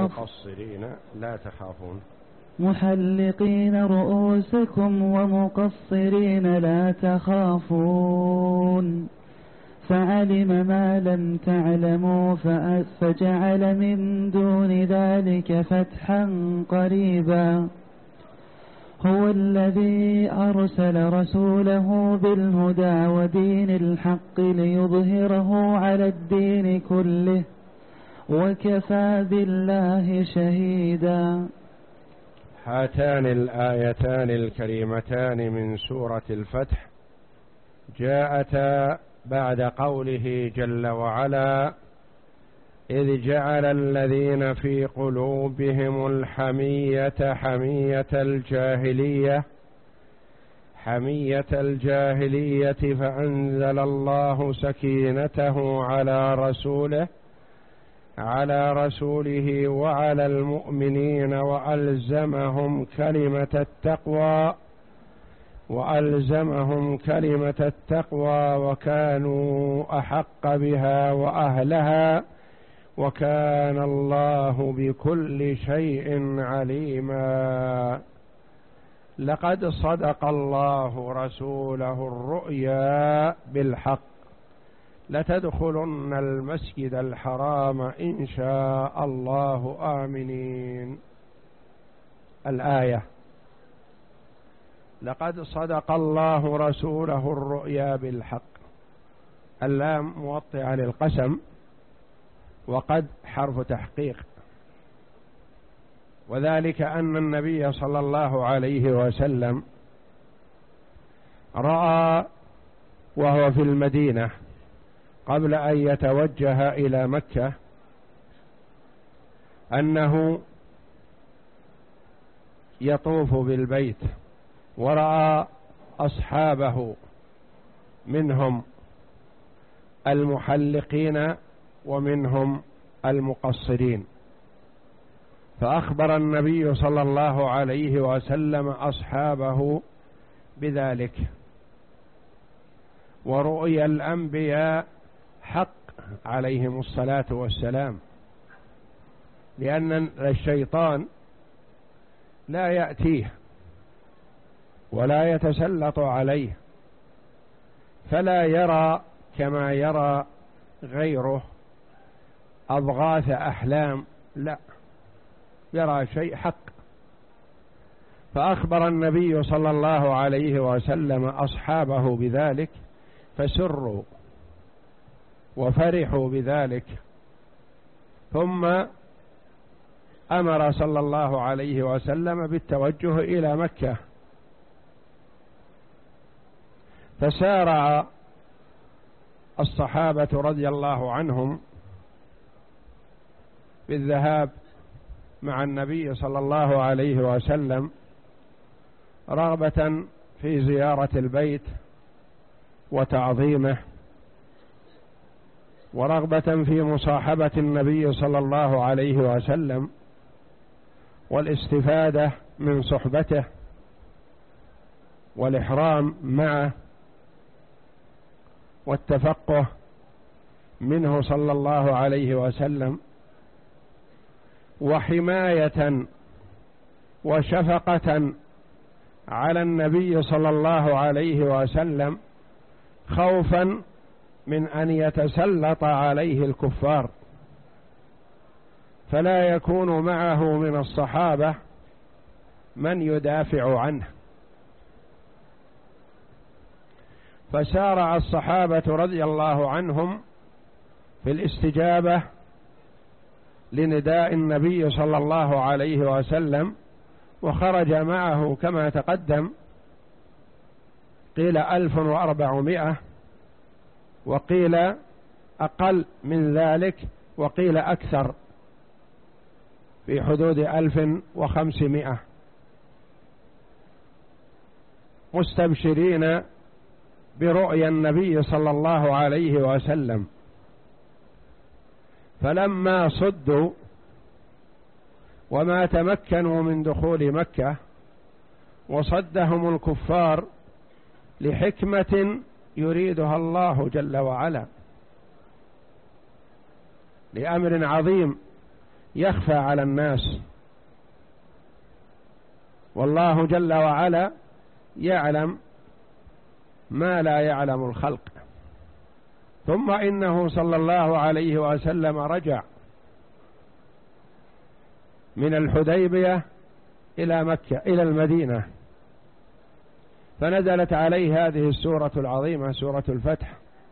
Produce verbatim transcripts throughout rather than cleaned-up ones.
ومقصرين لا تخافون محلقين رؤوسكم ومقصرين لا تخافون فعلم ما لم تعلموا فجعل من دون ذلك فتحا قريبا هو الذي أرسل رسوله بالهدى ودين الحق ليظهره على الدين كله وكفى بالله شهيدا. هاتان الآيتان الكريمتان من سورة الفتح جاءتا بعد قوله جل وعلا إذ جعل الذين في قلوبهم الحمية حمية الجاهلية حمية الجاهلية فأنزل الله سكينته على رسوله على رسوله وعلى المؤمنين وألزمهم كلمة التقوى وألزمهم كلمة التقوى وكانوا أحق بها وأهلها وكان الله بكل شيء عليما. لقد صدق الله رسوله الرؤيا بالحق لتدخلن المسجد الحرام إن شاء الله آمنين. الآية لقد صدق الله رسوله الرؤيا بالحق، اللام موطئة للقسم، وقد حرف تحقيق، وذلك أن النبي صلى الله عليه وسلم رأى وهو في المدينة قبل أن يتوجه إلى مكة أنه يطوف بالبيت، ورأى أصحابه منهم المحلقين ومنهم المقصرين، فأخبر النبي صلى الله عليه وسلم أصحابه بذلك. ورؤيا الأنبياء حق عليهم الصلاة والسلام، لأن الشيطان لا يأتيه ولا يتسلط عليه، فلا يرى كما يرى غيره أضغاث أحلام، لا، يرى شيء حق. فأخبر النبي صلى الله عليه وسلم أصحابه بذلك فسروا وفرحوا بذلك، ثم أمر صلى الله عليه وسلم بالتوجه إلى مكة، فسارع الصحابة رضي الله عنهم بالذهاب مع النبي صلى الله عليه وسلم رغبة في زيارة البيت وتعظيمه، ورغبة في مصاحبة النبي صلى الله عليه وسلم والاستفادة من صحبته والإحرام معه والتفقه منه صلى الله عليه وسلم، وحماية وشفقة على النبي صلى الله عليه وسلم، خوفا من أن يتسلط عليه الكفار فلا يكون معه من الصحابة من يدافع عنه. فسارع الصحابة رضي الله عنهم في الاستجابة لنداء النبي صلى الله عليه وسلم، وخرج معه كما تقدم قيل ألف وأربعمائة، وقيل أقل من ذلك، وقيل أكثر في حدود ألف وخمسمائة، مستبشرين برؤيا النبي صلى الله عليه وسلم. فلما صدوا وما تمكنوا من دخول مكة وصدهم الكفار لحكمة يريدها الله جل وعلا، لأمر عظيم يخفى على الناس، والله جل وعلا يعلم ما لا يعلم الخلق. ثم إنه صلى الله عليه وسلم رجع من الحديبية إلى مكة إلى المدينة، فنزلت عليه هذه السورة العظيمة سورة الفتح،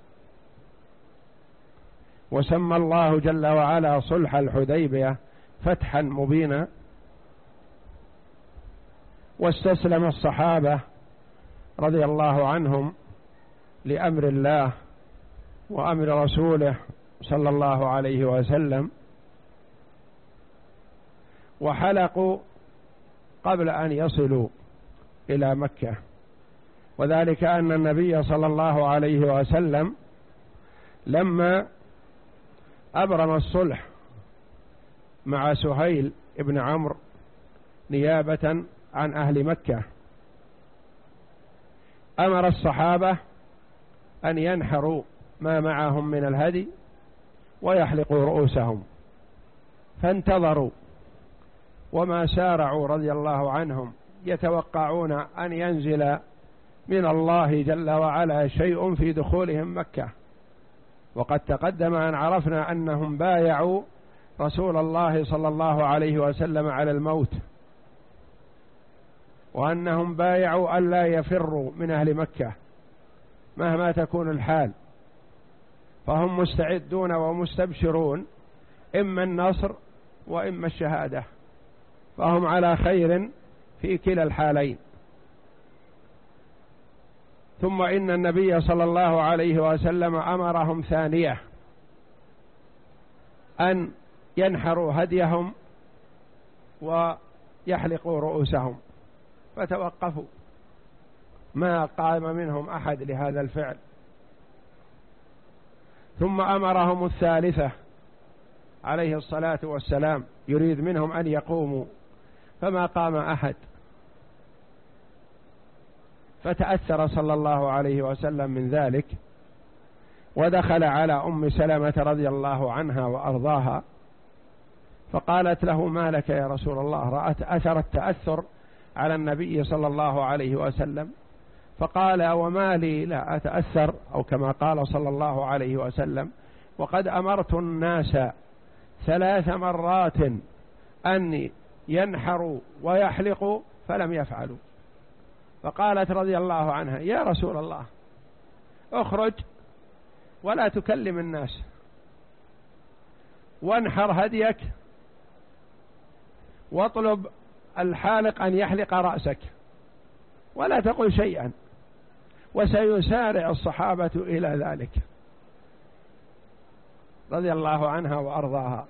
وسمى الله جل وعلا صلح الحديبية فتحا مبينا. واستسلم الصحابة رضي الله عنهم لأمر الله وأمر رسوله صلى الله عليه وسلم، وحلقوا قبل أن يصلوا إلى مكة. وذلك أن النبي صلى الله عليه وسلم لما أبرم الصلح مع سهيل ابن عمرو نيابة عن أهل مكة، أمر الصحابة أن ينحروا ما معهم من الهدي ويحلقوا رؤوسهم، فانتظروا وما سارعوا رضي الله عنهم، يتوقعون أن ينزل من الله جل وعلا شيء في دخولهم مكة. وقد تقدم أن عرفنا أنهم بايعوا رسول الله صلى الله عليه وسلم على الموت، وأنهم بايعوا ألا يفروا من أهل مكة مهما تكون الحال، فهم مستعدون ومستبشرون إما النصر وإما الشهادة، فهم على خير في كلا الحالين. ثم إن النبي صلى الله عليه وسلم أمرهم ثانية أن ينحروا هديهم ويحلقوا رؤوسهم، فتوقفوا، ما قام منهم أحد لهذا الفعل. ثم أمرهم الثالثة عليه الصلاة والسلام، يريد منهم أن يقوموا، فما قام أحد، فتأثر صلى الله عليه وسلم من ذلك، ودخل على أم سلمة رضي الله عنها وأرضاها، فقالت له: ما لك يا رسول الله؟ رأت أثر التأثر على النبي صلى الله عليه وسلم، فقال: وما لي لا أتأثر، أو كما قال صلى الله عليه وسلم: وقد أمرت الناس ثلاث مرات أن ينحروا ويحلقوا فلم يفعلوا. فقالت رضي الله عنها: يا رسول الله، اخرج ولا تكلم الناس، وانحر هديك، واطلب الحالق أن يحلق رأسك، ولا تقل شيئا، وسيسارع الصحابة إلى ذلك رضي الله عنها وأرضاها.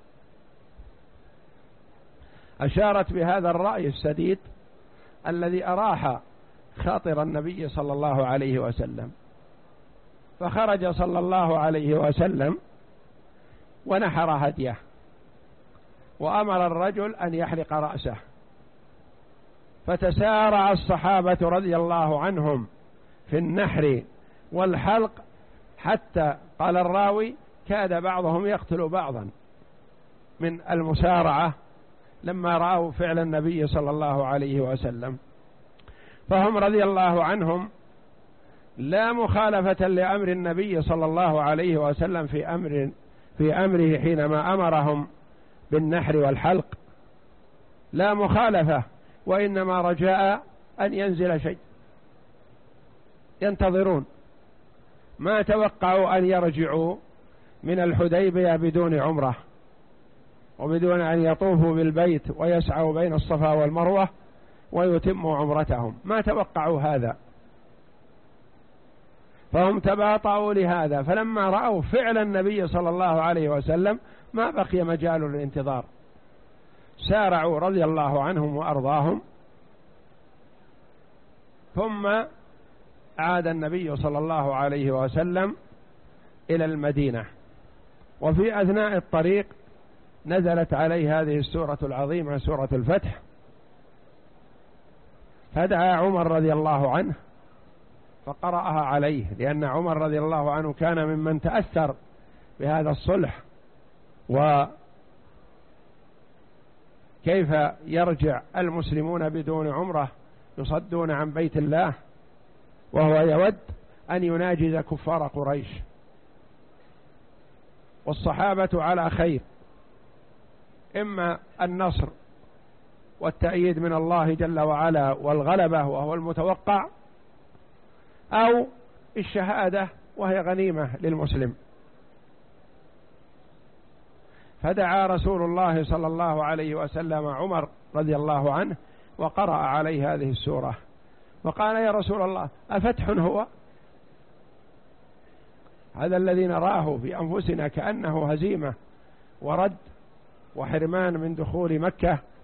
أشارت بهذا الرأي السديد الذي أراح خاطر النبي صلى الله عليه وسلم، فخرج صلى الله عليه وسلم ونحر هديه، وأمر الرجل أن يحلق رأسه، فتسارع الصحابة رضي الله عنهم في النحر والحلق، حتى قال الراوي: كاد بعضهم يقتل بعضا من المسارعة لما رأوا فعل النبي صلى الله عليه وسلم. فهم رضي الله عنهم لا مخالفة لأمر النبي صلى الله عليه وسلم في أمر في أمره حينما أمرهم بالنحر والحلق، لا مخالفة، وإنما رجاء أن ينزل شيء، ينتظرون، ما توقعوا أن يرجعوا من الحديبية بدون عمرة وبدون أن يطوفوا بالبيت ويسعوا بين الصفا والمروة ويتموا عمرتهم، ما توقعوا هذا، فهم تباطؤوا لهذا. فلما رأوا فعل النبي صلى الله عليه وسلم ما بقي مجال للانتظار، سارعوا رضي الله عنهم وأرضاهم. ثم عاد النبي صلى الله عليه وسلم إلى المدينة، وفي أثناء الطريق نزلت عليه هذه السورة العظيمة سورة الفتح، فدعا عمر رضي الله عنه فقرأها عليه، لأن عمر رضي الله عنه كان ممن تأثر بهذا الصلح كيف يرجع المسلمون بدون عمرة يصدون عن بيت الله وهو يود أن يناجز كفار قريش. والصحابة على خير، إما النصر والتأييد من الله جل وعلا والغلبة وهو المتوقع، أو الشهادة وهي غنيمة للمسلم. فدعا رسول الله صلى الله عليه وسلم عمر رضي الله عنه وقرأ عليه هذه السورة وقال: يا رسول الله، أفتح هو؟ هذا الذي نراه في أنفسنا كأنه هزيمة ورد وحرمان من دخول مكة